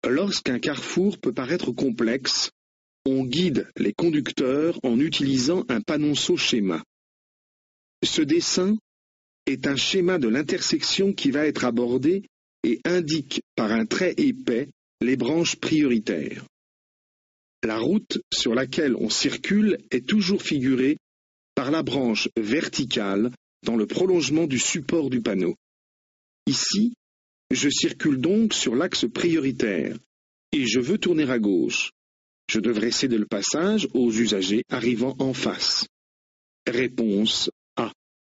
Lorsqu'un carrefour peut paraître complexe, on guide les conducteurs en utilisant un panonceau schéma. Ce dessin est un schéma de l'intersection qui va être abordé et indique par un trait épais les branches prioritaires. La route sur laquelle on circule est toujours figurée par la branche verticale dans le prolongement du support du panneau. Ici, je circule donc sur l'axe prioritaire et je veux tourner à gauche. Je devrais céder le passage aux usagers arrivant en face. Réponse